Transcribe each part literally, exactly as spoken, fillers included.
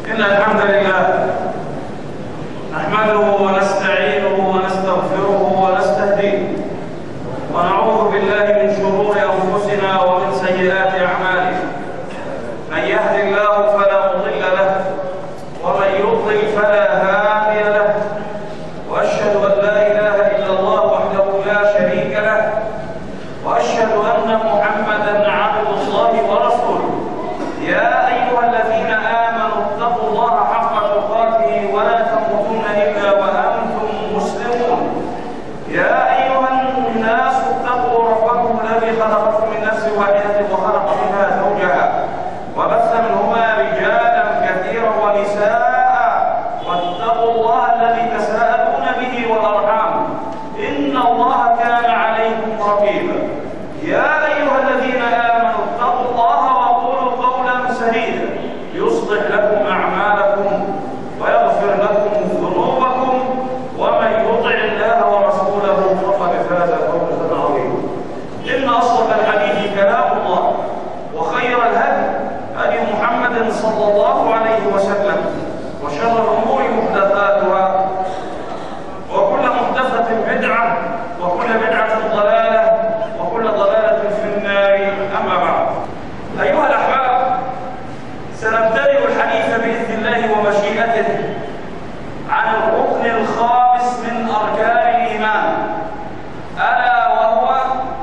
إن الحمد لله نحمده ونستعينه ونستغفره ونستهديه ونعوذ بالله من شرور أنفسنا ومن سيئات أعمالنا. من يهد الله فلا مضل له ومن يضلل فلا هادي له، وأشهد أن لا إله إلا الله وحده لا شريك له، وأشهد أن محمدًا عبد الله ورسوله. يا أيها الذين آمنوا اتقوا الله حق تقاته ولا تموتن إلا وأنتم مسلمون. يا أيها الناس اتقوا ربكم الذي خلقكم من نفس واحدة وخلق منها زوجها وبث منهما رجالا كثيرا ونساء، واتقوا الله الذي تساءلون به والأرحام إن الله كان عليكم رقيبا. يا أيها الذين آمنوا اتقوا الله وقولوا قولا سديدا يصلح لكم أعمالكم ويغفر لكم ذنوبكم، ومن يطع الله ورسوله فقد فاز فوزا عظيما. إن أصدق الحديث كلام الله، وخير الهدي هدي محمد صلى الله عليه وسلم، وشر الأمور محدثاتها، وكل محدثة بدعة، وكل بدعة ضلالة، وكل ضلالة في النار. أما بعد، أيها الأحباب، سنبتدئ الحديث بإذن الله ومشيئته عن الركن الخامس من أركان الإيمان، ألا وهو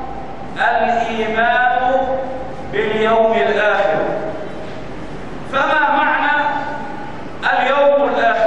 الإيمان باليوم الآخر. فما معنى اليوم الآخر؟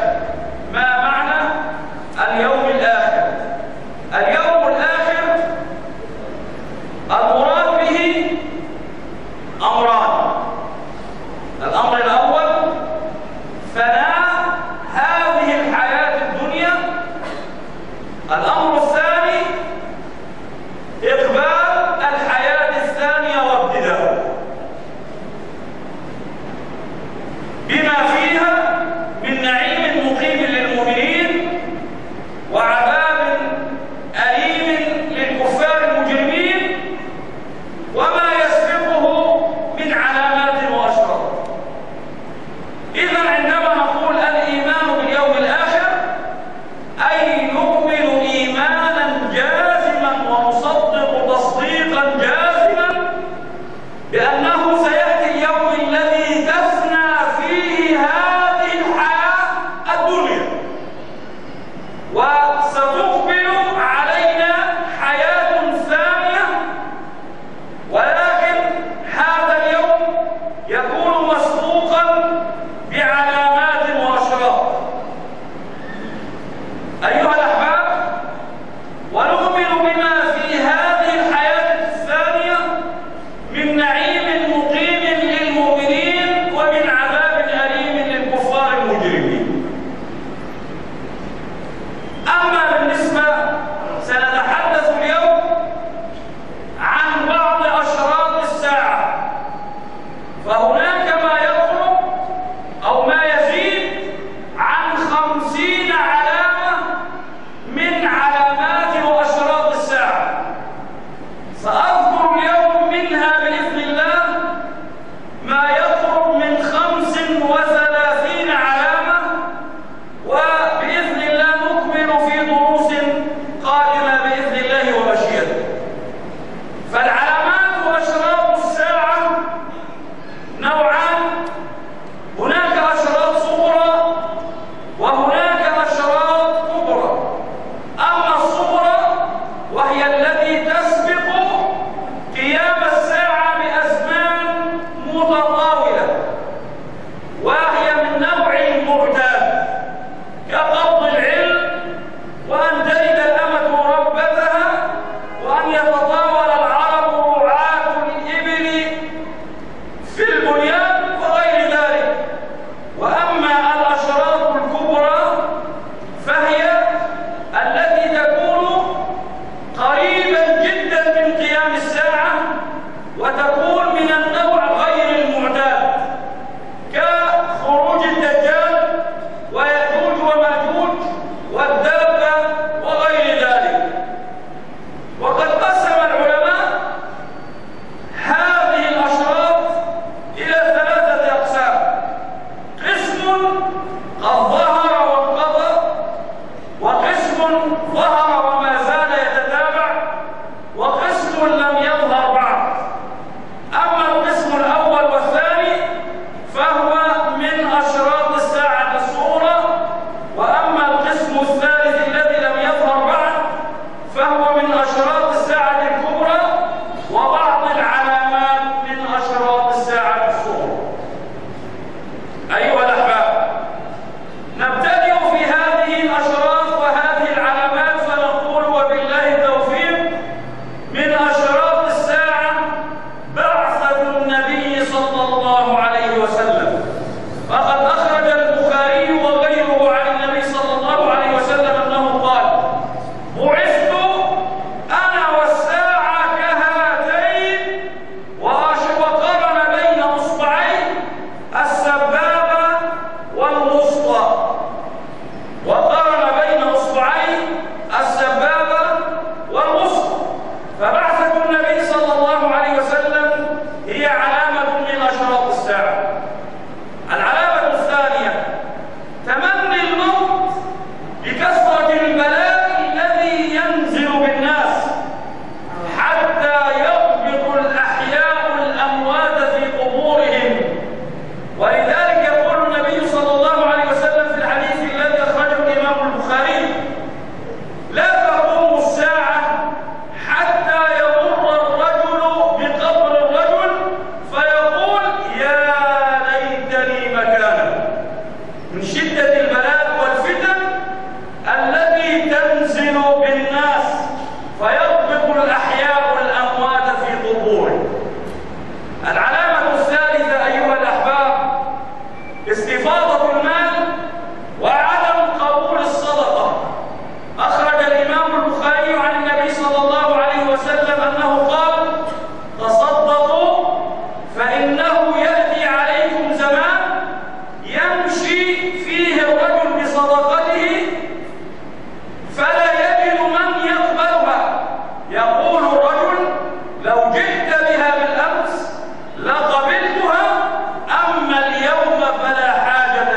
استفاضة المال وعدم قبول الصدقة. أخرج الإمام البخاري عن النبي صلى الله عليه وسلم أنه قال: تصدقوا فإنه يأتي عليكم زمان يمشي فيه الرجل بصدقته فلا يجد من يقبلها، يقول الرجل: لو جئت بها بالأمس لقبلتها، أما اليوم فلا حاجة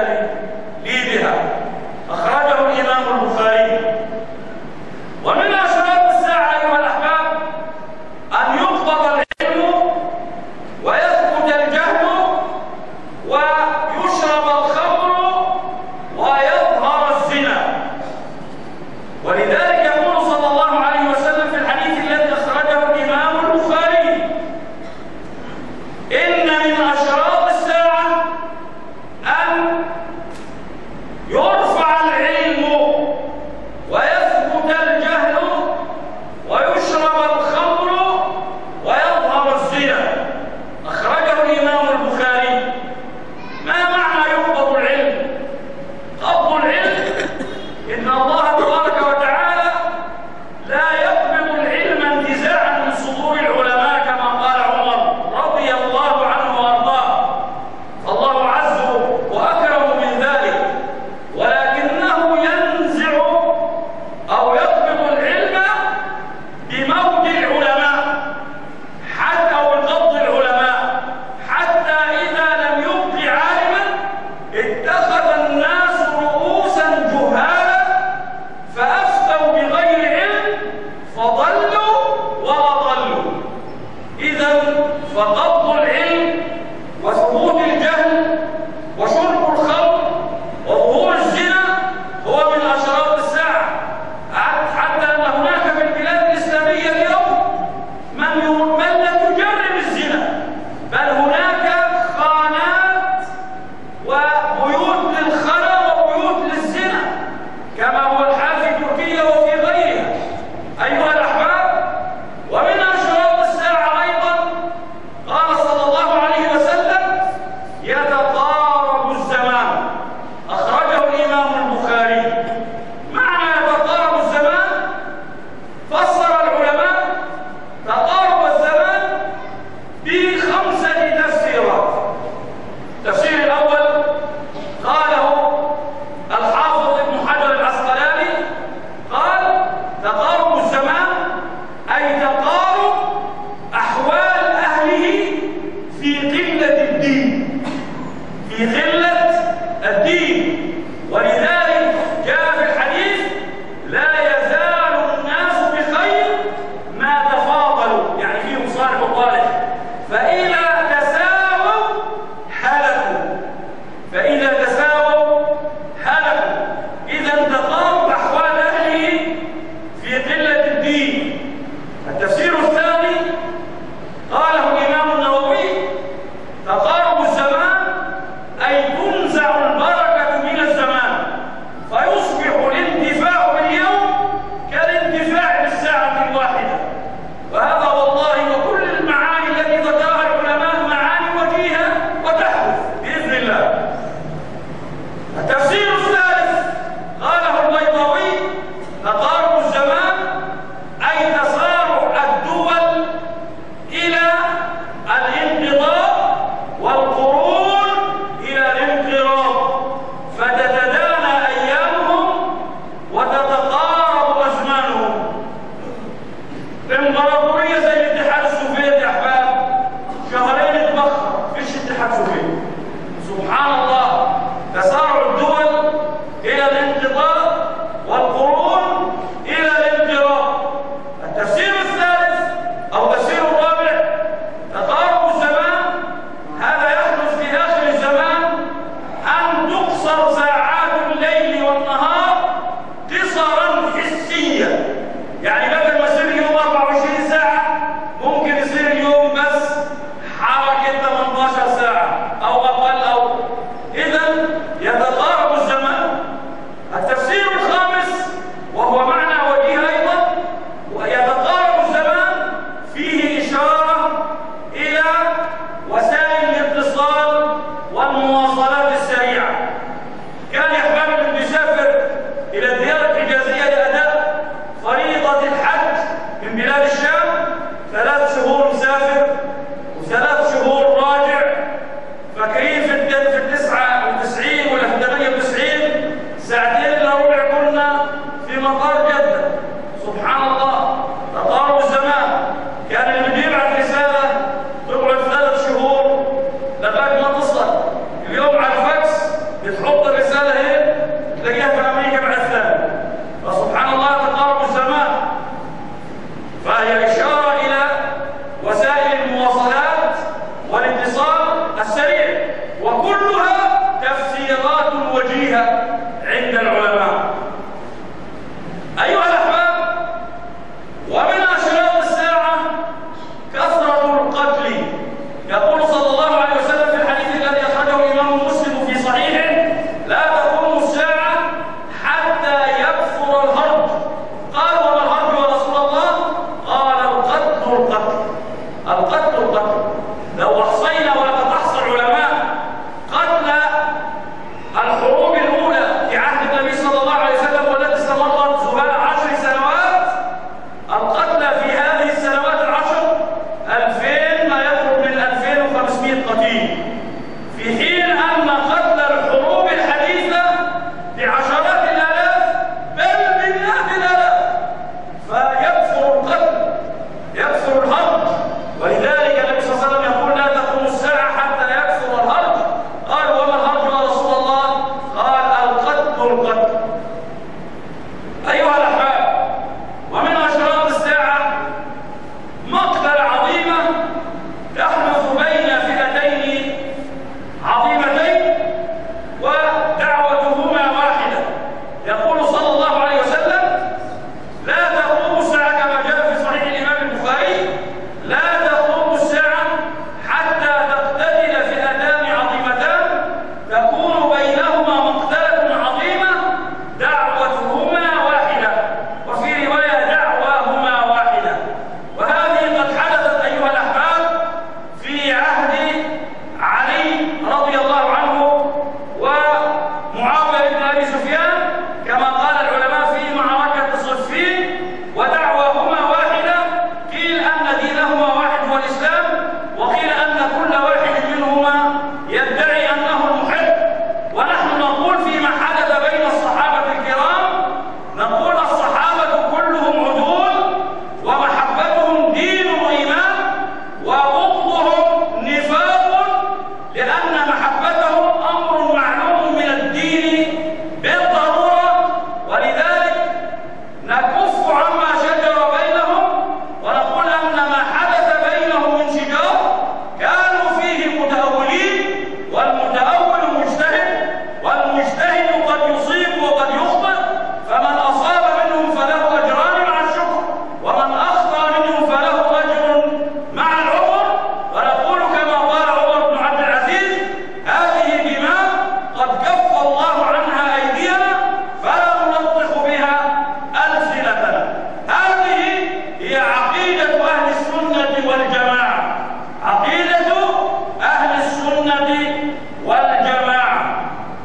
سفيان كما قال العلماء في معركة صفين ودعواهما واحدة، قيل أن دينهما واحد هو الإسلام، وقيل أن كل واحد منهما يدعي أنه المحب. ونحن نقول فيما حدث بين الصحابة الكرام، نقول الصحابة كلهم عدول ومحبتهم دين وإيمان وبغضهم نفاق، لأن محبتهم أمر معلوم من الدين بالضرورة. ولذلك نكف عما شجر بينهم ونقول أن ما حدث بينهم من شجار كانوا فيه متأولين، والمتأول مجتهد، والمجتهد قد يصيب وقد يخطئ، فمن أصاب منهم فله أجران مع الشكر، ومن أخطأ منهم فله أجر مع العمر. ونقول كما قال عمر بن عبد العزيز: هذه دماء قد كف الله عنها أيدينا فلا نلطخ بها ألسنتنا. هذه هي عقيدة أهل السنة والجماعة، عقيدة أهل السنة والجماعة.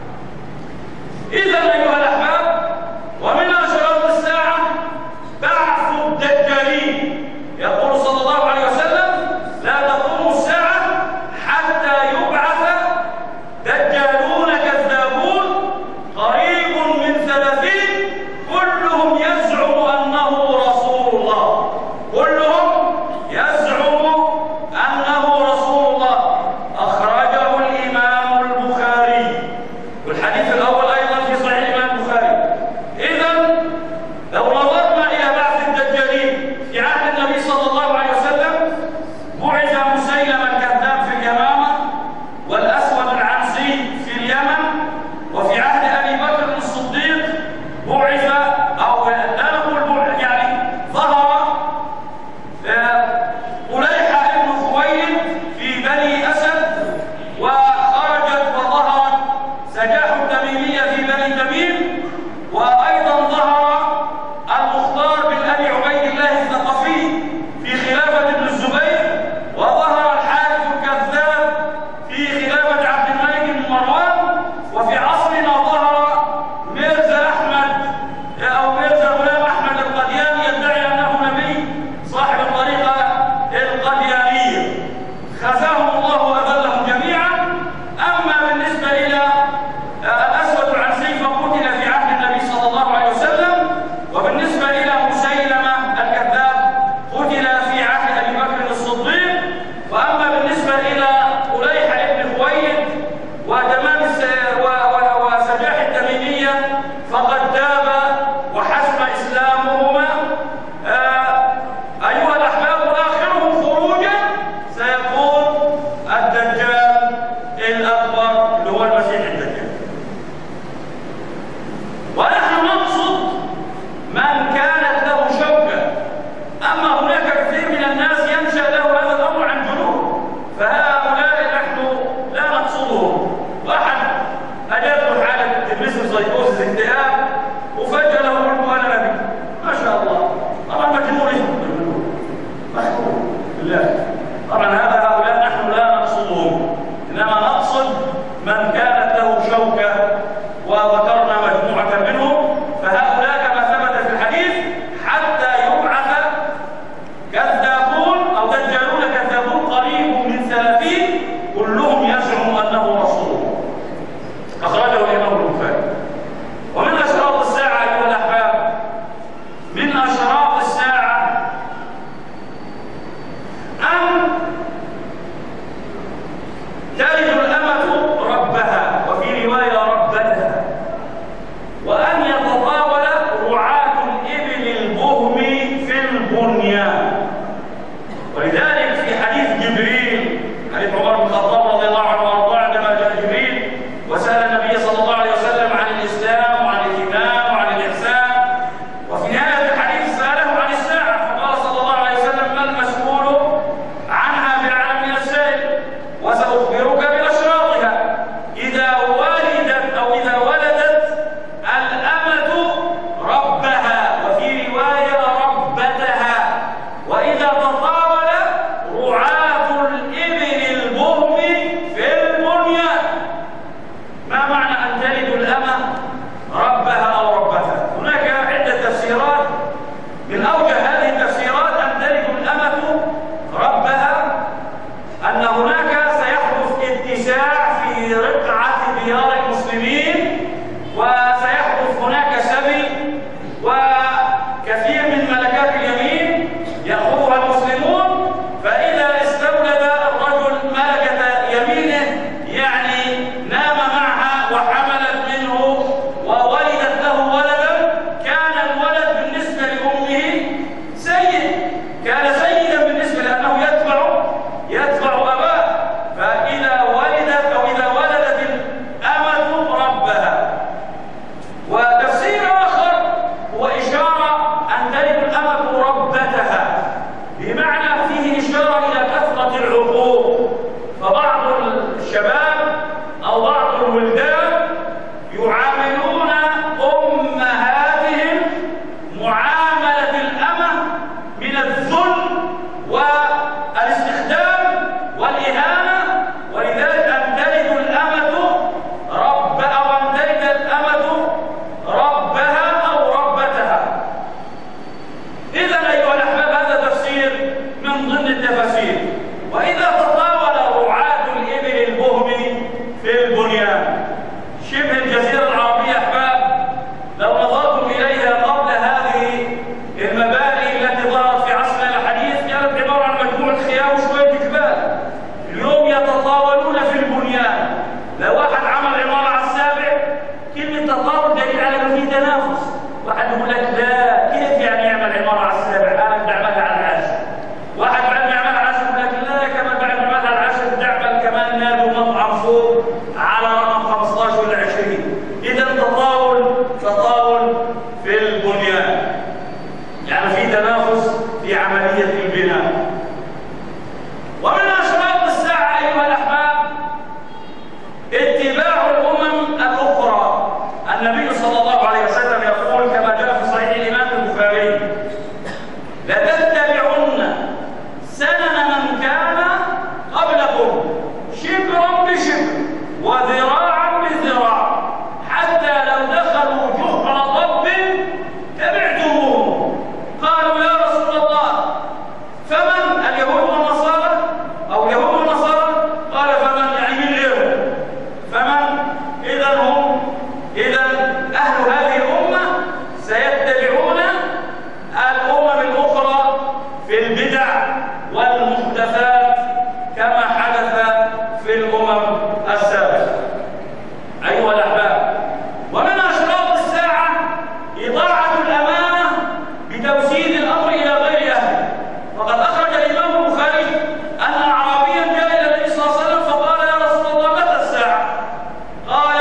إذن أيها الأحباب، ومن أشراط الساعة بعث الدجالين. يقول صلى الله عليه وسلم: لا تقوم الساعة حتى يبعث دجالون كذابون قريب من ثلاثين كلهم يزعم أنه رسول الله، كلهم يزعم أنه رسول الله. أخرجه الإمام البخاري، والحديث الأول أيضا في صحيح الإمام البخاري. إذن لو نظرنا إلى بعث الدجالين في عهد النبي صلى الله عليه وسلم، بعث مسيلمة الكذاب في اليمامة، والأسود العنسي في اليمن. وفي عهد أبي بكر الصديق بعث، أو لا نقول بعث، يعني ظهر طليحة بن خويلد في بني أسد، وخرجت وظهرت سجاح التميمية في بني تميم، وأيضا ظهر المختار بن أبي عبيد الله الثقفي في خلافة ابن الزبير، وظهر الحارث الكذاب في خلافة عبد الملك بن مروان. وفي عصرنا ظهر ميرزا أحمد أو ميرزا غلام أحمد القدياني يدعي أنه نبي، صاحب الطريقة القديانية، خزاهم الله وأذلهم جميعا. أما بالنسبة إلى الأسود العنسي فقتل في عهد النبي صلى الله عليه وسلم، وبالنسبة إلى مسيلمة الكذاب قتل في عهد أبي بكر الصديق. وأما بالنسبة إلى طليحة بن خويلد وتمام واحد يقول لك لا، كيف يعني يعمل عماره على السابع؟ انا بدي اعملها على العاشر. واحد بعد ما يعملها على العاشر يقول لك لا، كمان بعد ما يعملها على العاشر بدي اعمل كمان نادي ومطعم فوق على رقم خمسة عشر ولا عشرين. اذا تطاول تطاول في البنيان، يعني في تنافس في عمليه البناء. ومن اشراط الساعه ايها الاحباب اتباع الامم الاخرى. النبي صلى الله عليه وسلم يقول كما جاء في صحيح الامام البخاري: لتتبعن سنن من كان قبلكم شبرا بشبر وذراعا بذراع حتى لو دخلوا جحر ضب تبعتموه. قالوا يا رسول الله فمن؟ اليهود والنصارى او اليهود والنصارى؟ قال فمن؟ يعني من غيرهم. فمن؟ اذا هم اذا اهل هذه الامه سيتبعون الامم الاخرى في البدع والمحدثات كما حدث في الامم السابقه. ايها الاحباب، ومن اشراط الساعه اضاعه الامانه بتوسيد الامر الى غير اهله. فقد اخرج الامام البخاري ان اعرابيا جاء الى النبي صلى الله عليه وسلم فقال يا رسول الله متى الساعه؟ قال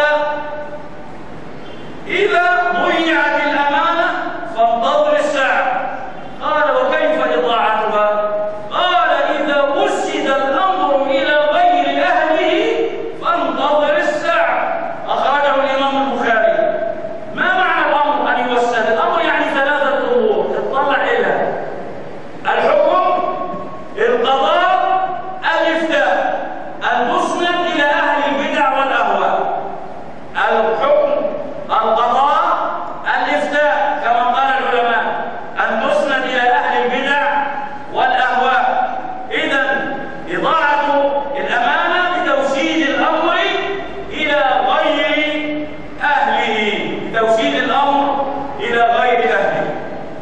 اذا ضيعت الامانه فانتظر الساعه. قال وكيف اضاعتها؟ قال اذا وسد الامر الى غير اهله فانتظر الساعه. اخرجه الامام البخاري. ما معنى الامر ان يوسد؟ الامر يعني ثلاثه امور تطلع اليها: الحكم، القضاء، الافتاء. ان تسند الى اهل البدع والاهواء. الحكم، القضاء، الافتاء، كما قال العلماء ان تسند الى اهل البدع والاهواء. اذا اضاعه الامانه بتوسيد الامر الى غير اهله، بتوسيد الامر الى غير اهله.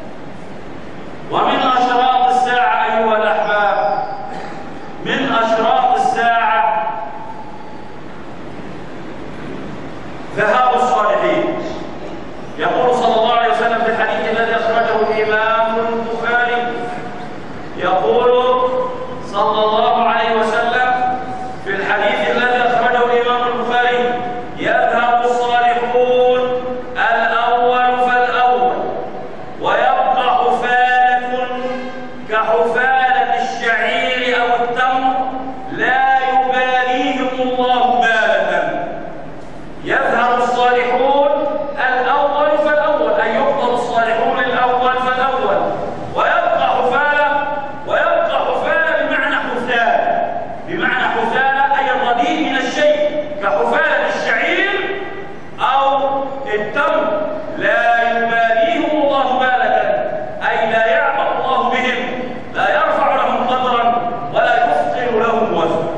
ومن اشراط الساعه ايها الاحباب، من اشراط الساعه ذهاب الصالحين. يقول صلى الله عليه وسلم في الحديث الذي اخرجه الامام البخاري، يقول صلى الله عليه وسلم في الحديث الذي اخرجه الامام البخاري: يذهب الصالحون الاول فالاول ويبقى حفالة كحفالة الشعير او التمر لا يباليهم الله بالة. يذهب الصالحون الأول فالأول، أي يفضل الصالحون الأول فالأول، ويبقى حفالة. ويبقى حفالة بمعنى حفالة، بمعنى حفالة أي الرديء من الشيء كحفالة الشعير أو التمر لا يباليهم الله بالة، أي لا يعبأ الله بهم، لا يرفع لهم قدرا ولا يثقل لهم وزنا.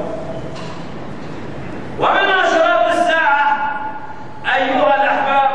ومن أشراط الساعة أيها الأحباب،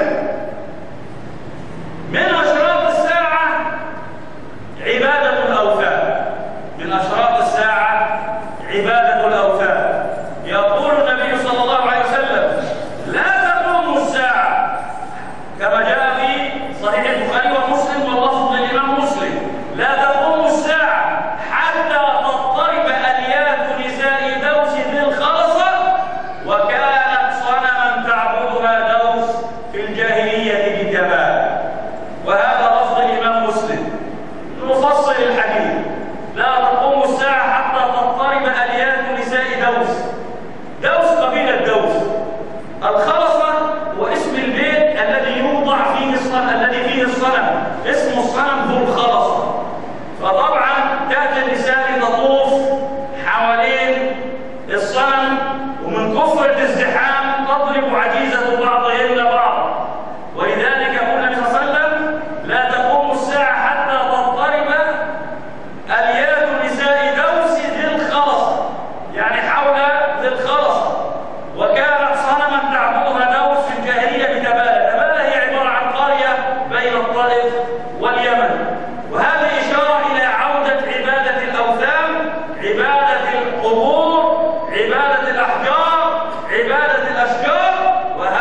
من أشراط الساعة عبادة الأوثان. من أشراط الساعة عبادة الأوثان. يقول النبي صلى الله عليه وسلم: لا تقوم الساعة، كما جاء في صحيح البخاري ومسلم واللفظ للإمام مسلم: لا تقوم الساعة حتى تضطرب أليات نساء دوس ذي الخلصة وكانت صنما تعبدها دوس في الجاهلية بجبال. وهذا لفظ الإمام مسلم. نفصل الحديث: لا تقوم الساعة حتى تضطرب أليات نساء دوس. دوس قبيلة دوس. الخلصة هو اسم البيت الذي يوضع فيه الصنم، الذي فيه الصنم، اسم الصنم ذو الخلصة. فطبعا تأتي النساء تطوف حوالين الصنم، ومن كثرة الازدحام تضرب عجيزة بعضهن بعضا. ولذلك يقول النبي صلى الله عليه وسلم: لا تقوم الساعة حتى تضطرب أليات نساء دوس ذي الخلصة، يعني حول ذي الخلصة. وكانت صنما تعبدها دوس في الجاهلية بتبالة. تبالة هي عبارة عن قرية بين الطائف واليمن. وهذه إشارة إلى عودة عبادة الأوثان، عبادة القبور، عبادة الأحجار، عبادة الأشجار. وهذا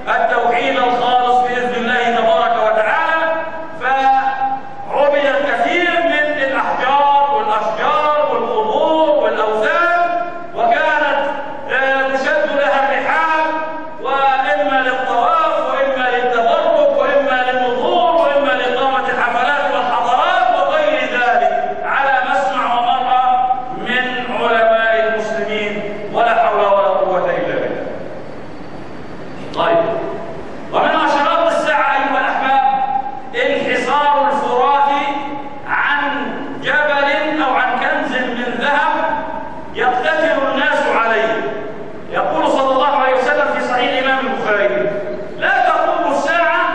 التوحيد الخالص بإذن الله تبارك وتعالى. فعبد الكثير من الأحجار والأشجار والقبور والأوثان، وكانت تشد لها الرحال، وإما للطواف وإما للتبرك وإما للنذور وإما لإقامة الحفلات والحضارات وغير ذلك على مسمع ومرأى من علماء المسلمين، ولا حول ولا قوة إلا بالله. طيب، ومن أشراط الساعة أيها الأحباب انحصار الفرات عن جبل أو عن كنز من ذهب يقتتل الناس عليه. يقول صلى الله عليه وسلم في صحيح الإمام البخاري: لا تقوم الساعة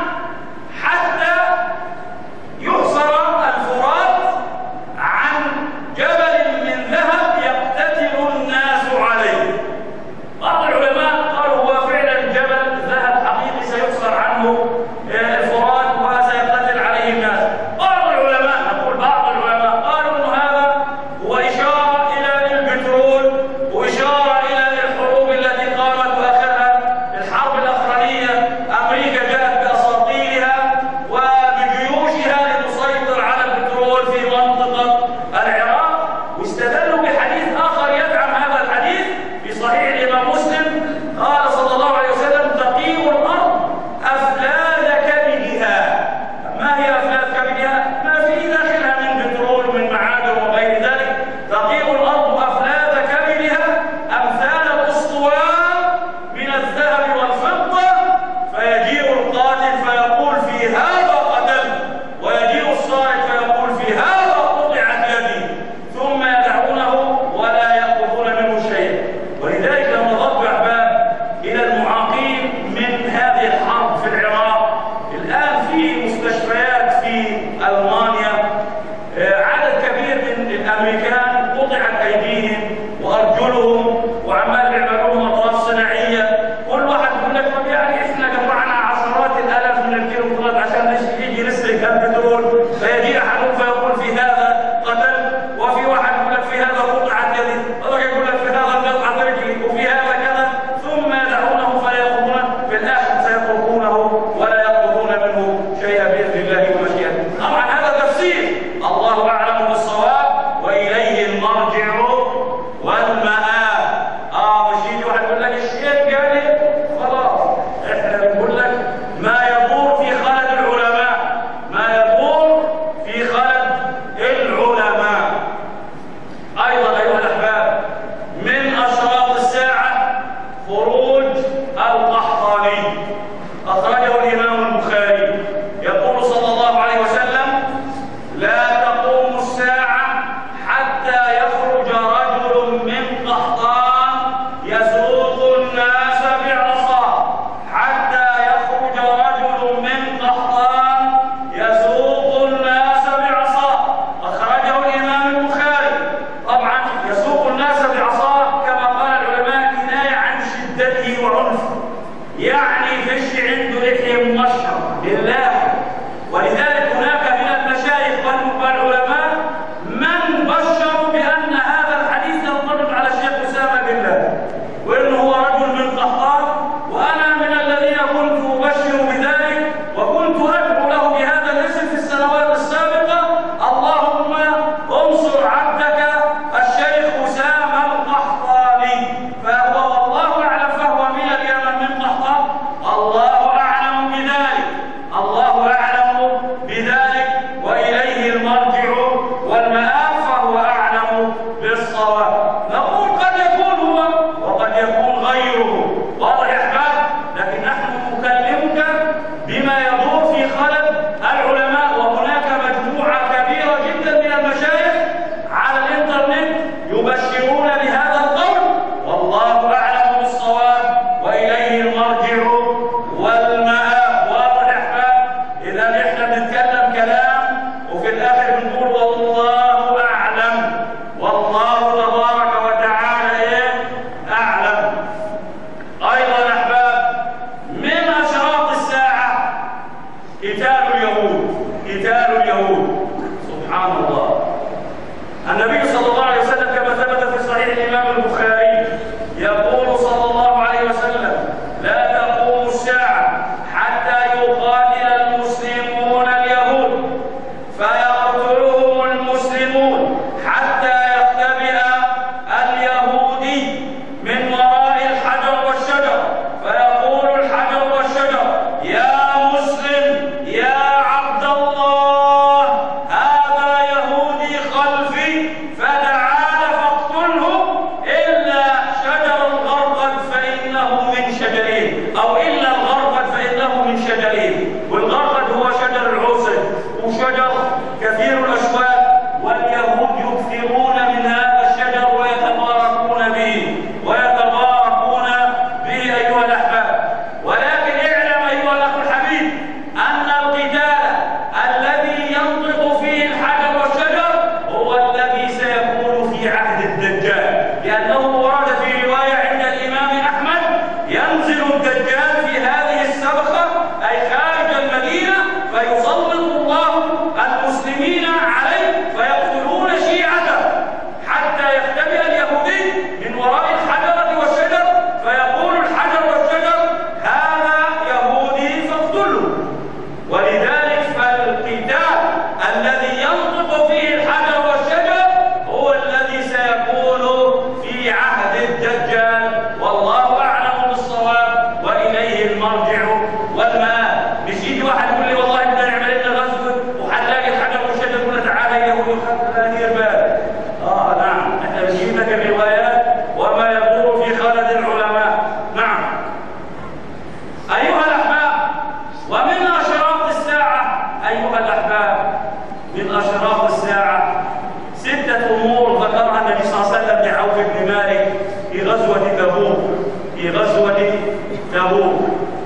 حتى يحصر الفرات عن جبل من ذهب يقتتل الناس عليه. بعض العلماء قالوا هو فعلا جبل ذهب حقيقي سيحصر عنه الفرات وسيقتتل عليه الناس. بعض العلماء، نقول بعض العلماء، قالوا أن هذا هو إشارة إلى البترول وإشارة إلى الحروب التي قامت وآخرها الحرب الأخرانية. أمريكا جاءت بأساطيلها وبجيوشها لتسيطر على البترول في منطقة العراق، واستدلوا بحديث آخر يدعم هذا الحديث في صحيح الإمام مسلم. قال صلى الله عليه وسلم: تقيء الأرض أفلاذ كبدها. ما هي أفلاذ كبدها؟ ما في داخلها من بترول ومن معادن وغير ذلك. تقيء الأرض أفلاذ كبدها أمثال الأسطوان من الذهب والفضة، فيجيء القاتل فيقول: في هذا قتل، ويجيء السارق فيقول: في هذا قطعت يدي، ثم يدعونه ولا يأخذون منه شيئا. ولذلك لما نظرت يا أحباب إلى المعاقين من هذه الحرب في العراق، الآن في مستشفيات في ألمانيا عدد كبير من الأمريكان قطعت أيديهم وأرجلهم وعمال بيعملوهم أطراف صناعية. كل واحد يقول لك: طب يعني إحنا جمعنا عشرات الآلاف من الكيلوغرامات عشان يجي نسلك البترول، فيجي أحدهم فيقول: في هذا قتل، وفي واحد يقول لك: في هذا قطعت يدي، وواحد يقول لك: في هذا قطعت رجلي، وفي هذا كذا، ثم يدعونه فلا يأخذونه، في الآخر سيتركونه ولا يأخذون منه شيئا بإذن الله ومشيئته. طبعا هذا تفسير، الله أعلم بالصواب، وإليه المرجع والمآب. آه مش يجي واحد يقول لك الشيخ قال لي خلاص، إحنا بنقول لك ما يدور في خلد العلماء، ما يدور في خلد العلماء. أيضا أيها الأحباب من أشراط الساعة خروج القحطاني، أخرجه الإمام البخاري. يقول صلى الله عليه وسلم: لا تقوم الساعة حتى يخرج رجل من قحطان يسوق الناس بعصاه، حتى يخرج رجل من قحطان يسوق الناس بعصاه. أخرجه الإمام البخاري. طبعا يسوق الناس بعصاه كما قال العلماء كناية عن شدته وعنفه، يعني فيش عنده لحية ممشرة لله. ولذلك هناك من المشايخ والعلماء من بشروا بأن هذا الحديث ينطبق على الشيخ أسامة بن لادن، وإنه هو رجل من قحطان. وأنا من الذين كنت أبشر بذلك، وكنت أدعو له بهذا الاسم في السنوات السابقة: اللهم انصر عبدك الشيخ أسامة القحطاني. فهو والله أعلم فهو من اليمن من قحطان، الله أعلم بذلك، الله أعلم بذلك، وإليه المرجع والمآب، فهو أعلم بالصواب. نقول قد يكون هو وقد يكون غيره، واضح يا أحباب، لكن نحن مكلفون زي ما قال. مش يجي واحد يقول لي والله بدنا نعمل لنا غزوه وهنلاقي الحجر المشدد يقول لنا تعالى يا يهود لا دير بالك. اه نعم، احنا بنجيب لك الروايات وما يدور في خلد العلماء. نعم. ايها الاحباب، ومن اشراط الساعه ايها الاحباب، من اشراط الساعه سته امور ذكرها النبي صلى الله عليه وسلم لعوف بن مالك في غزوه تبوك. في غزوه تبوك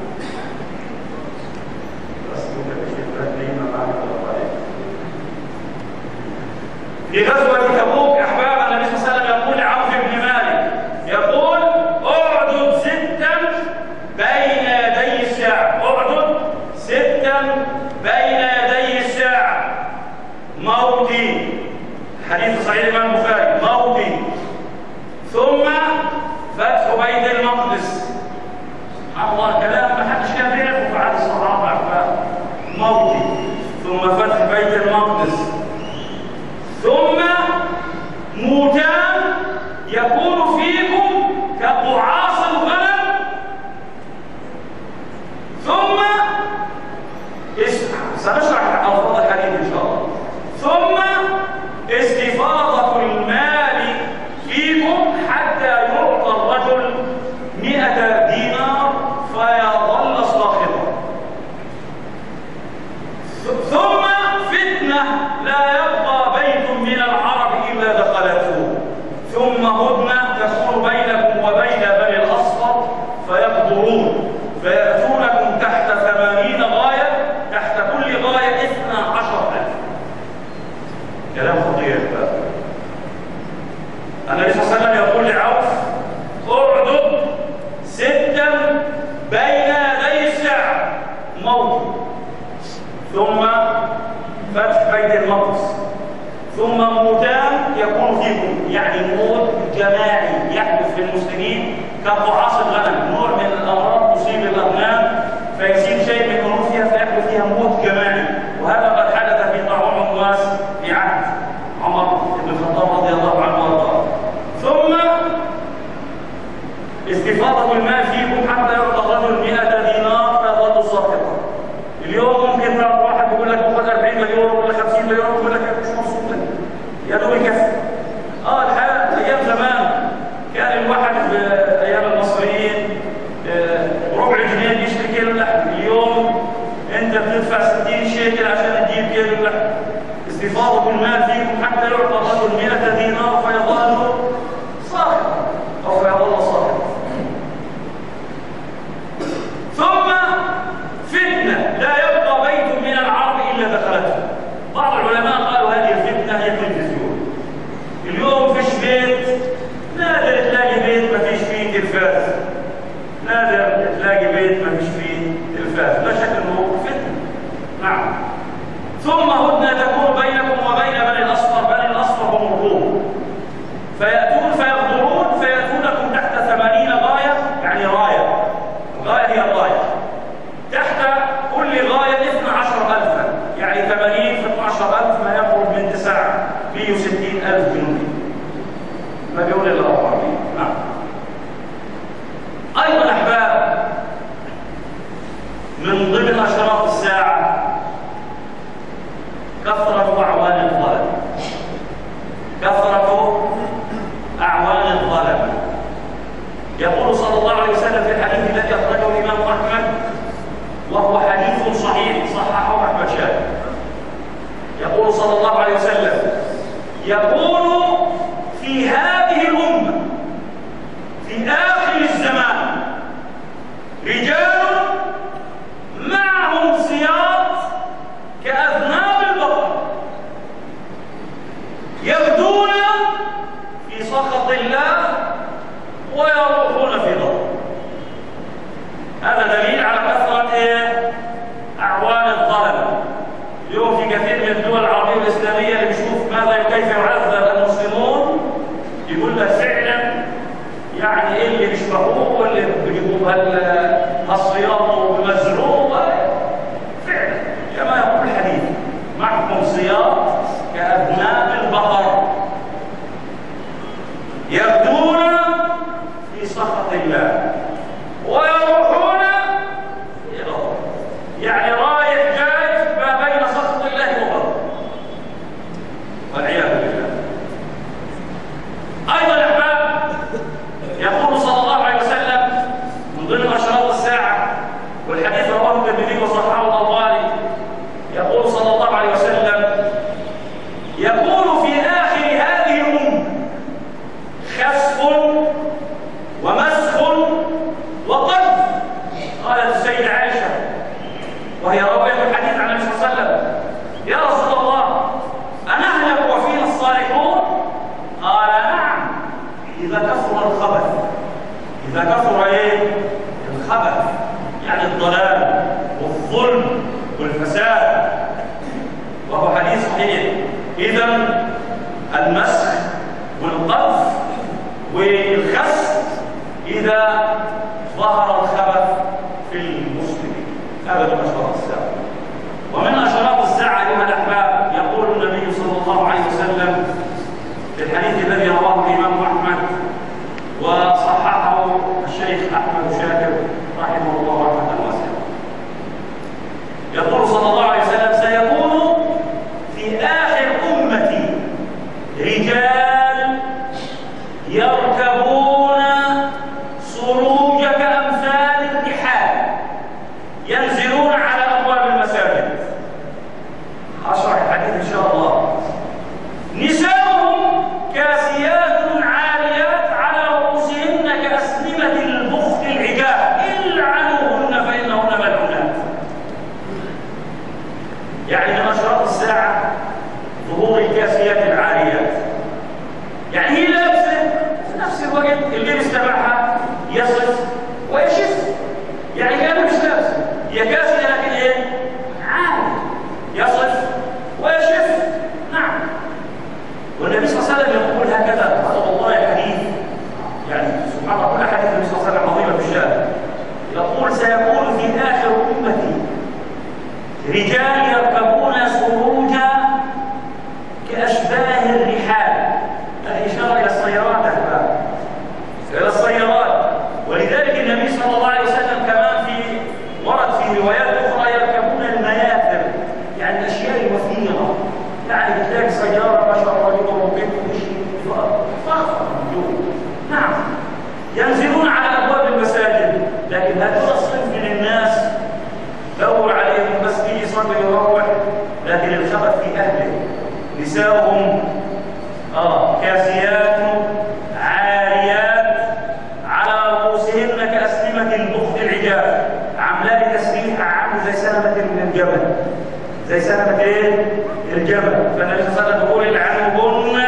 في غزوة تبوك أحباب، النبي صلى الله عليه وسلم يقول لعوف بن مالك، يقول اعدد ستا بين يدي الساعة، اعدد ستا بين يدي الساعة: موتي، حديث صحيح الإمام البخاري، موتي، ثم فتح بيت المقدس. سبحان الله، كلام ما حدش كان بيعرفه في عهد الصحابة أحباب. موتي ثم فتح بيت المقدس، ثم موتان يكون فيكم كقعاص الغنم، ثم سنشرح ألفاظ الحديث إن شاء الله. ثم استفاضة المال فيكم حتى يعطى الرجل مئة دينار فيظل صاخبا، ثم فتنة لا يبقى بيت من العرب إلا دخلته، ثم هدنة تكون بينكم وبين بني الأصفر فيقدرون فيأتونكم تحت ثمانين غاية، تحت كل غاية اثنا عشر ألف. كلام خطير. النبي صلى الله عليه وسلم يقول لعوف اعدد ستا بين يدي الساعة: موت، ثم فتح بيت المقدس، ثم موتان يكون فيكم، يعني موت جماعي يحدث في المسلمين كقعاص الغنم، نوع من الامراض تصيب الاغنام فيصيب شيء من انوفها فيحدث فيها موت جماعي، وهذا قد حدث في طاعون عمواس في عهد عمر بن الخطاب رضي الله عنه وارضاه. ثم استفاضة المال فيكم حتى يعطى الرجل مئة دينار فيظل ساقطا. اليوم ممكن تعرف واحد يقول لك باخذ أربعين مليون ولا خمسين مليون يقول لك مش مبسوط لك، يا دوب يكفي. اه الحال ايام زمان كان الواحد في ايام المصريين ربع جنيه يشتري كيلو لحم، اليوم انت بتدفع ستين شيكل عشان تجيب كيلو لحم. استفاضة المال فيكم حتى يعطى الرجل مئة دينار فيظل صاخبا او فيظل صاخبا. ثم فتنة لا يبقى بيت من العرب إلا دخلته. بعض العلماء قالوا هذه الفتنة هي التلفزيون. اليوم فيش بيت، نادر تلاقي بيت ما فيش فيه تلفاز، نادر تلاقي بيت ما فيش فيه تلفاز، لا شك أنه فتنة. نعم. ثم هدنة تكون بينكم وبين بني الأصفر، بني الأصفر هم الروم، فيأتون فيغدرون فيأتونكم تحت ثمانين غاية، يعني راية، الغاية هي الراية، تحت كل غاية اثنا عشر ألفا، يعني ثمانين في اثنا عشر ألف ما يقرب من تسعمئة وستين ألف جندي، ما بيقول إلا أربعمئة. نعم. أيضا أحباب، من ضمن أشراط الساعة كثرة أعوان الظلم، كثرة أعوان الظلم. يقول صلى الله عليه وسلم في الحديث الذي أخرجه الإمام أحمد وهو حديث صحيح صححه أحمد شاكر، يقول صلى الله عليه وسلم: يقول في هذه الأمة في آخر الزمان رجال معهم سياط كأذناب البقر يغدون في سخط الله ويروحون في ضرب. هذا دليل على كثرة أعوان الظلم. اليوم في كثير من الدول العربية والإسلامية اللي بيشوف ماذا كيف يعذب المسلمون، يعني رايح جاي ما بين سخط الله وغضبه والعياذ بالله. أيضا يا أحباب يقول صلى الله عليه وسلم من ضمن أشراط الساعة، والحديث رواه الترمذي وصححه الألباني، يقول صلى الله عليه وسلم: يكون في آخر هذه الأمة خسف ومسخ وقذف. قالت السيدة عائشة وهي راوية الحديث عن النبي صلى الله عليه وسلم: يا رسول الله أنهلك وفينا الصالحون؟ قال: نعم، إذا كثر الخبث. إذا كثر إيه؟ الخبث، يعني الضلال والظلم والفساد، وهو حديث صحيح. إذن المسخ والقذف والخسف إذا ظهر الخبث في المسلمين، هذا من أشراط الساعة. ومن أشراط الساعة أيها الأحباب يقول النبي صلى الله عليه وسلم في الحديث الذي رواه الإمام أحمد وصححه الشيخ أحمد شاكر رحمه الله رحمة واسعة، يقول صلى الله عليه وسلم: سيكون في آخر أمتي رجال يركبون سروج كأمثال الرحال ينزلون على أبواب المساجد. أشرح الحديث إن شاء الله. نساؤهم كاسيات عاريات على رؤوسهن كأسنمة البخت العجاف العنوهن فإنهن ملعونات. يعني من أشراط الساعة ظهور الكاسيات العاريات، يعني هي لابسة في نفس الوقت اللبس تبعها يصف ويشف، يعني كانوا مش لابسة، هي كاسية لكن ايه؟ عارية، يصف ويشف. نعم. والنبي صلى الله عليه وسلم يقول هكذا، هذا والله حديث يعني سبحان الله، كل حديث النبي صلى الله عليه وسلم عظيمة بالشأن. يقول: سيكون في آخر أمتي رجال يركبون سروجا كأشباه الرحال. الإشارة إلى السيارات أحباب، إلى السيارات. ولذلك النبي صلى الله عليه وسلم كمان في ورد في روايات أخرى يركبون المياثر، يعني الأشياء الوثيرة. يعني بتلاقي سيارة ما شاء الله يوم وبنت ومشي فخر. نعم، ينزلون على أبواب المساجد. لكن هذول الصنف من الناس دور عليهم بس يجي يصلي ويروح، لكن الخبث في أهله. نساؤهم آه كاسيات عاريات على رؤوسهن كأسنمة البخت العجاف، عاملة تسريحة عامل زي سنمة من الجبل، زي سنمة ايه؟ الجبل. فالنبي صلى الله عليه وسلم يقول: العنوهن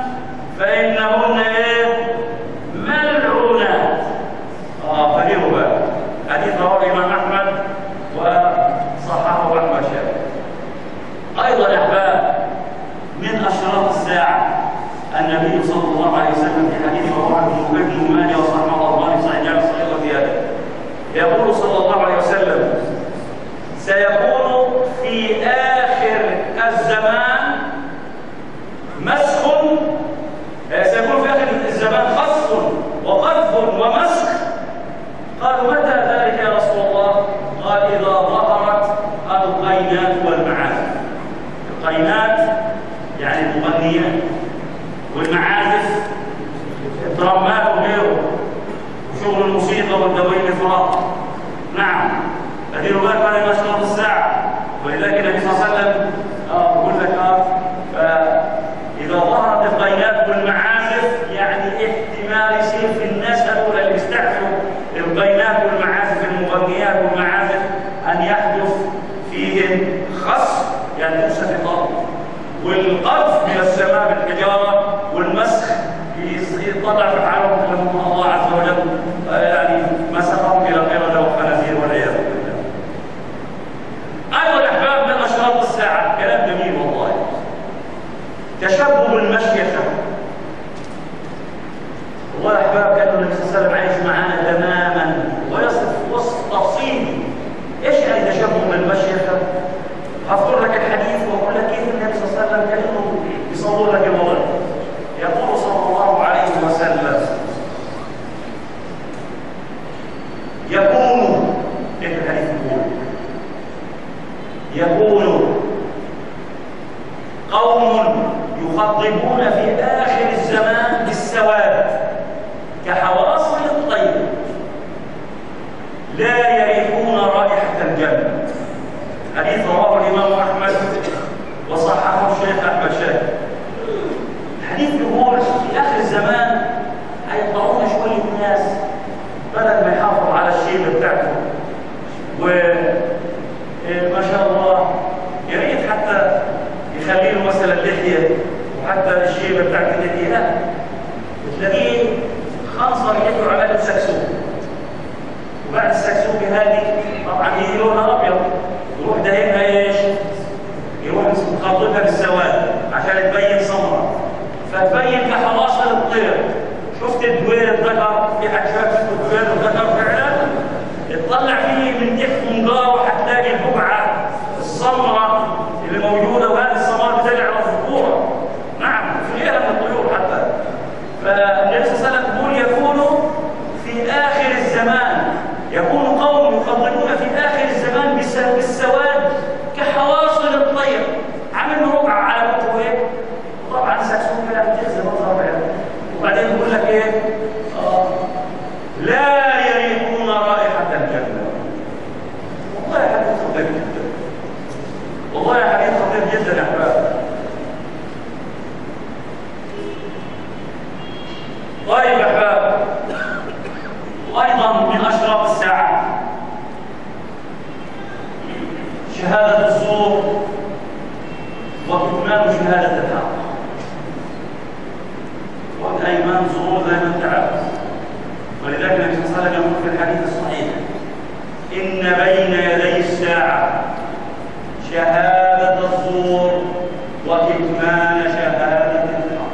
فإنهن ايه؟ ملعونات. اه فهموا بقى. حديث رواه الإمام أحمد وصححه أحمد شاكر. أيضا يا أحباب من أشراط الساعة النبي صلى الله عليه وسلم في حديث رواه ابن ماجه وصححه الألباني صحيح جامع الصغير وزيادة، يقول صلى الله عليه وسلم: سيكون في آخر الزمان مسخ، سيكون في آخر الزمان خسف وقذف ومسخ. قالوا: متى ذلك يا رسول الله؟ قال: إذا ظهرت القينات والمعازف. القينات يعني المغنيات، والمعازف الدرامات وغيره، وشغل الموسيقى والدواوين الفراغ. نعم، هذه رواية من أشراط الساعة. ولذلك النبي صلى الله عليه وسلم يقول لك فإذا ظهرت القينات والمعازف يعني احتمال يصير في الناس هذول اللي بيستعملوا القينات والمعازف المغنيات والمعازف أن يحدث فيهم خسف، يعني تنسف الأرض، والقذف من السماء بالحجارة، والمسخ يطلع في حالهم لهم الله عز وجل يعني مسخهم إلى قردة وخنازير والعياذ بالله. أيضا الأحباب من أشراط الساعة كلام جميل والله، تشبب المشيخة. والله يا أحباب كان النبي صلى الله عليه وسلم عايش معانا تماما ويصف وصف تفصيلي. إيش يعني تشبب المشيخة؟ هذكر لك الحديث وأقول لك كيف النبي صلى الله عليه وسلم كأنه يصور لك الموضوع. يقول صلى الله عليه وسلم: يكون كيف الحديث يقول؟ يكون قوم يخضبون في آخر الزمان بالسواد كحواصل الطير لا يريحون رائحة الجنة. حديث رواه الإمام أحمد وصححه الشيخ أحمد شاكر. الحديث بيقول في آخر الزمان هيطلعون شوية ناس بدل ما يحافظوا على الشيبة بتاعتهم وما شاء الله يا ريت حتى يخلي له مثلا لحية وحتى الشيبة بتاعت اللحية، لا بتلاقيه خنصر يده على السكسوك، وبعد السكسوكة هذه طبعا هي لونها أبيض يروح دهنها ايش؟ يروح مخلطها بالسواد عشان تبين سمراء فتبين كحواصل الطير. شفت الدوير الذكر؟ في حد شاف الدوير الذكر فعلا؟ تطلع فيه من تحت منقار وحتلاقي البقعة السمراء اللي موجودة، وهذه السمراء بتدل على الذكورة. نعم في غيرها من الطيور حتى. فالنبي صلى الله عليه وسلم يقول يكون في آخر الزمان يكون قوم يخضبون في آخر الزمان بالسواد كحواصل الطير، عامل رقعة على وجهه ايه؟ وطبعا سكسوك كده بتخزن مظهر يعني. وبعدين يقول لك ايه؟ آه لا يريحون رائحة الجنة. والله يا حديث خطير جدا، والله يا حديث خطير جدا يا احباب. طيب يا احباب، وايضا من اشراط الساعة شهادة الزور وكتمان شهادة الحق. والأيمان زور زي ما انت عارف، ولذلك النبي صلى الله عليه وسلم يقول في الحديث الصحيح إن بين يدي الساعة شهادة الزور وكتمان شهادة الحق.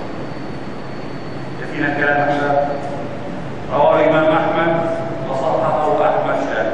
فينا الكلام أحباب، رواه الإمام أحمد وصححه أحمد شاكر.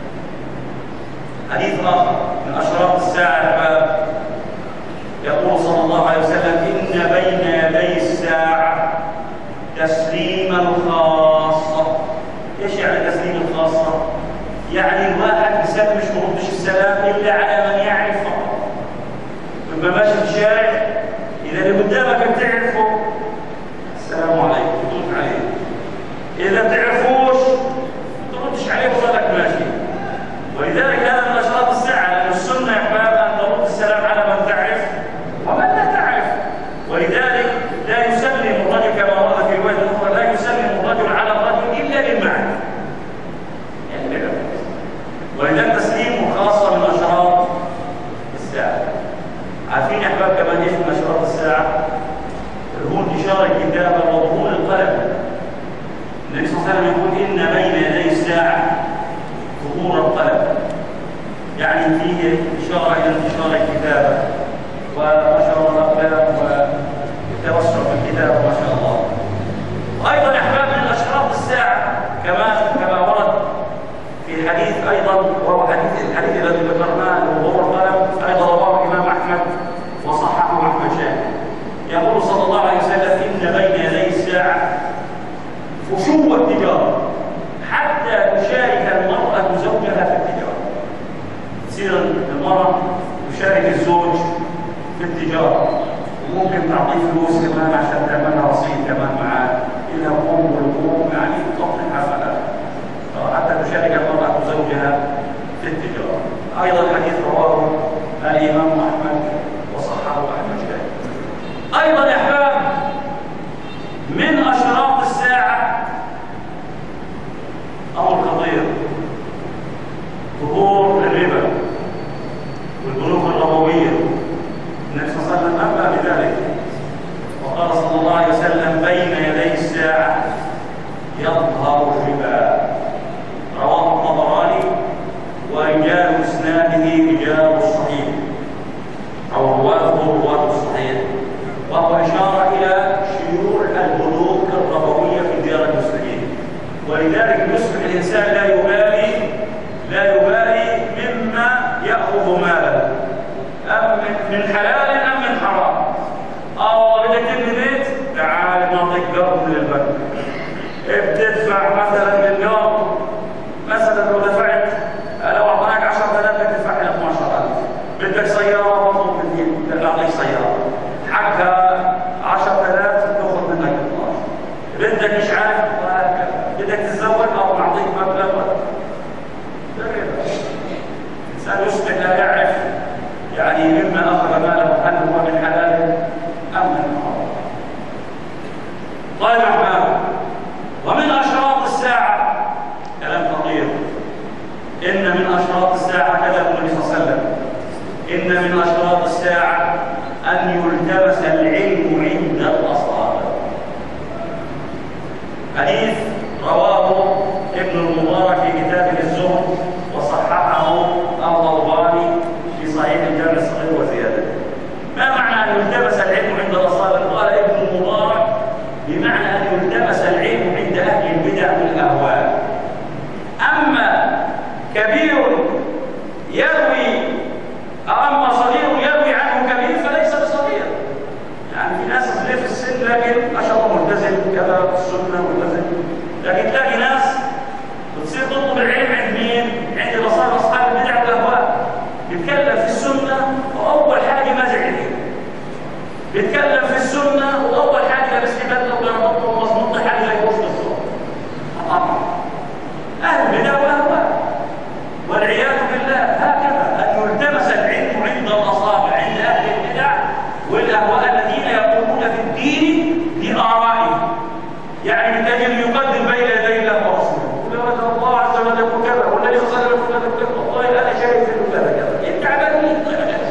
حديث آخر من أشراط الساعة أحباب يقول صلى الله عليه وسلم إن بين يدي الساعة تسليم الخاصة. إيش يعني تسليم الخاصة؟ يعني الواحد بيسلم مش بيردش السلام إلا على من يعرف فقط. لما ماشي في الشارع إذا اللي قدامك بتعرفه السلام عليكم ترد عليه، إذا ما تعرفوش ما تردش عليه وصلك ماشي. ولذلك هذا من أشراط الساعة، لأن السنة يا أحباب أن ترد السلام على من تعرف ومن لا تعرف. ولذلك لا يسلم الرجل كما ورد في رواية أخرى لا يسلم الرجل على الرجل إلا بالمعنى. يعني ولذلك تسليمه خاصة من أشراط الساعة. عارفين يا أحباب كمان إيش من أشراط الساعة؟ هو انتشار الكتابة وظهور القلم. النبي صلى الله عليه وسلم يقول إن بين يدي الساعة ظهور القلم، يعني فيه إشارة إلى انتشار الكتابة ونشر الأقلام والتوسع في الكتاب ما شاء الله. وأيضا يا أحباب من أشراط الساعة كما كما ورد في حديث أيضا، وهو حديث الحديث الذي ذكرناه ظهور القلم، أيضا رواه الإمام أحمد وصححه أحمد شاكر. يقول صلى الله عليه وسلم إن بين يدي الساعة فشو التجارة حتى تشارك المرأة زوجها في التجارة. تصير المرأة تشارك الزوج في التجارة، وممكن تعطيه فلوس كمان عشان تعملها رصيد كمان معاه، إنها قوم والقوم يعني تعطي حفلات حتى تشارك المرأة زوجها في التجارة. أيضا الحديث رواه الإمام أحمد وصححه أحمد شاكر. أيضا يا أحباب من أشراط الساعة أمر خطير، ظهور الربا والبنوك الربوية. النبي صلى الله عليه وسلم أنبأ بذلك وقال صلى الله عليه وسلم بين يدي الساعة يظهر الربا. رواه الطبراني ورجال إسناده رجال الصحيح أو رواته رواة الصحيح، وهو إشارة إلى شيوع البنوك الربوية في ديار المسلمين. ولذلك يصبح الإنسان لا يبالي لا يبالي مما يأخذ ماله، أم من حلال أم من حرام. أو بدك تبني بيت، تعال نعطيك قرض من البنك، بتدفع مثلا مليون، مثلا لو دفعت لو أعطاك عشرة آلاف تدفع لك اثناشر ألف. الإنسان يصبح لا يعرف يعني مما أخذ ماله هل هو من حلال أم من حرام. طيب أحباب، ومن أشراط الساعة كلام خطير. إن من أشراط الساعة كلام النبي صلى الله عليه وسلم، إن من أشراط الساعة أن يلتمس العلم عند الأصحاب. حديث رواه ابن المبارك في كتابه الزهد وصححه الألباني في صحيح الجامع الصغير وزيادة. ما معنى أن يلتمس العلم عند الأصحاب؟ قال ابن المبارك بمعنى أن يلتمس العلم عند أهل البدع والأهواء. أما كبير يروي أما صغير يروي عنه كبير فليس بصغير. يعني في ناس صغير في السن لكن ما شاء الله ملتزم كذا السنة ملتزم، لكن تلاقي ناس بتصير تطلب العلم عند مين؟ عند الأصحاب أصحاب البدع والأهواء. بيتكلم في السنة وأول حاجة مازع عليه. بيتكلم في السنة وأول حاجة لابس لي بدلة وجربته ومظبوط حاجة زي وسط الصوت. طبعا أهل البدع والأهواء والعياذ بالله هكذا أن يلتمس العلم عند الأصابع عند أهل البدع والأهواء الذين يقولون في الدين بآرائهم. يعني من أجل يقدم بين يدي الله ورسوله يقول الله عز وجل يقول كذا والنبي صلى الله عليه وسلم يقول والله أنا شايف إنه كذا كذا. أنت عباد مين؟ طيب أنا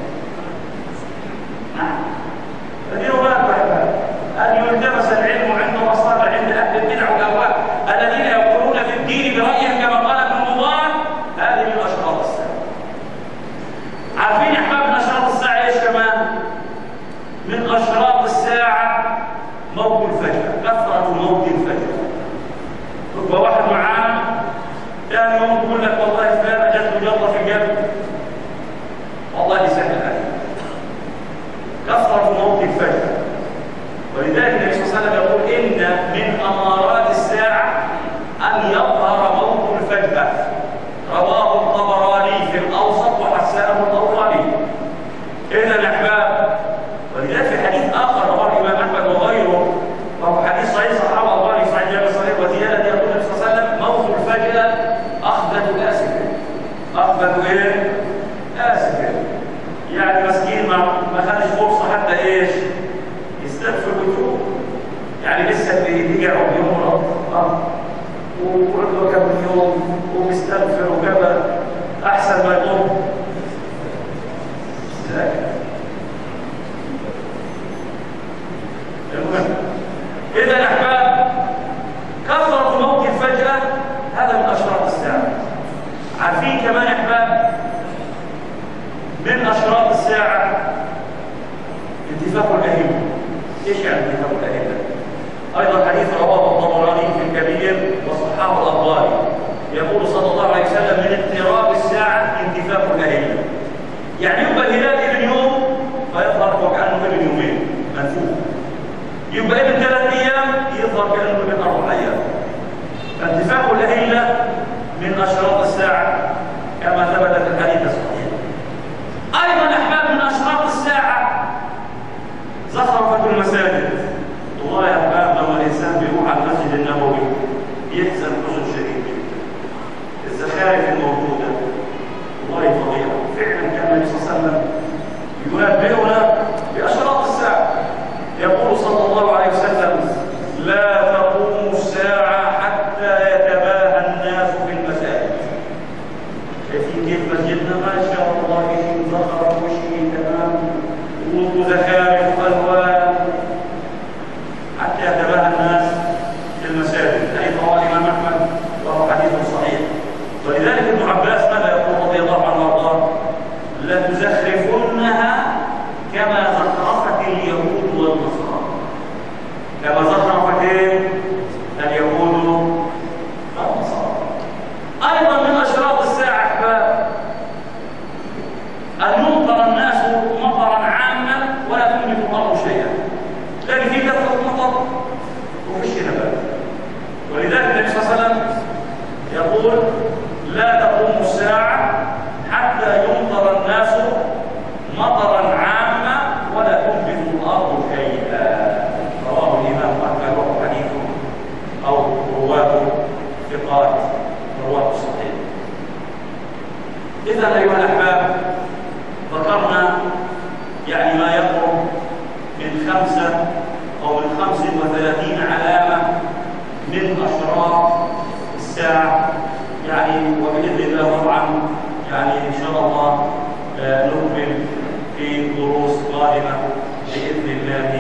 نعم. فدينوا بالكم أن يلتمس العلم عند الأصابع عند أهل البدع والأهواء الذين يقولون في الدين برأيهم كما قال ابن المبارك. هذه من أشراط الساعة. عارفين يا أحباب من أشراط الساعة إيش كمان؟ من أشراط الساعة موت الفجر، كثرة موت الفجر. تبقى واحد معانا ثاني يوم يقول لك والله فلان جت له جلطة في القلب. والله يسهل عليك. كثرة موت الفجر. ولذلك النبي صلى الله عليه وسلم يقول إن من أمارات الساعة أن يظهر موت الفجر. رواه الطبراني في الأوسط وحسنه الأوطاني. إذا يا أحباب، ولذلك في حديث آخر رواه الإمام أحمد وغيره وهو حديث صحيح صححه الألباني في صحيح الجامع الصغير وزيادة يقول النبي صلى الله عليه وسلم موت الفجر أخذة آسف. أخذة إيه؟ آسف. يعني مسكين ما ما خدش فرصة حتى إيش؟ يستغفر ويتوب. يعني لسه بيقعد يوم الأرض أه وعنده كم يوم وبيستغفر وكذا أحسن ما يقوم. إذا يا أحباب، كثرة موت الفجأة هذا من أشراط الساعة. عارفين كمان يا أحباب من أشراط الساعة انتفاخ الأهلة. إيش يعني انتفاخ الأهلة؟ أيضا حديث رواه الطبراني في الكبير وصححه الألباني يقول صلى الله عليه وسلم من اقتراب الساعة انتفاخ الأهلة. يعني يبقى الهلال ابن يوم فيظهر وكأنه ابن يومين منفوخ. يبقى ابن ثلاث أيام يظهر كأنه ابن أربع أيام. فانتفاخ الأهلة من أشراط الساعة كما ثبت في الحديث الصحيح. أيضا أحباب من أشراط الساعة زخرفة المساجد. والله يا أحباب لما الإنسان بيروح على المسجد النبوي يحزن حزن شديد جدا. الزخارف الموجودة والله فظيعة. فعلا كان النبي صلى الله عليه وسلم ينبئنا بأشراط الساعة. يقول صلى الله عليه وسلم لا تقوم الساعة حتى يتباهى الناس في المساجد. شايفين كيف مسجدنا ما شاء الله شيء زخرف وشيء تمام وزخارف والوان حتى يتباهى الناس في المساجد. حديث رواه الإمام أحمد وهو حديث صحيح. ولذلك ابن عباس ماذا يقول رضي الله عنه وارضاه؟ لتزخرفنها كما زخرفت اليهود والنصارى. كما زخرفت اليهود والنصارى. أيضا من أشراط الساعة أحباب أن يمطر الناس مطرا عاما ولا تنبت الأرض شيئا. لكن في كثرة مطر وفيش نبات. ولذلك النبي صلى الله عليه وسلم يقول لا تقوم الساعة حتى يمطر الناس مطرا عاما ولا تنبت الأرض شيئا. رواه الإمام أحمد وهو حديث أو رواة ثقات رواة صحيح. إذا أيها الأحباب، ذكرنا يعني ما يقرب من خمسة أو من خمس وثلاثين علامة من أشراط الساعة، يعني وبإذن الله طبعا يعني إن شاء الله نكمل في دروس قادمة بإذن الله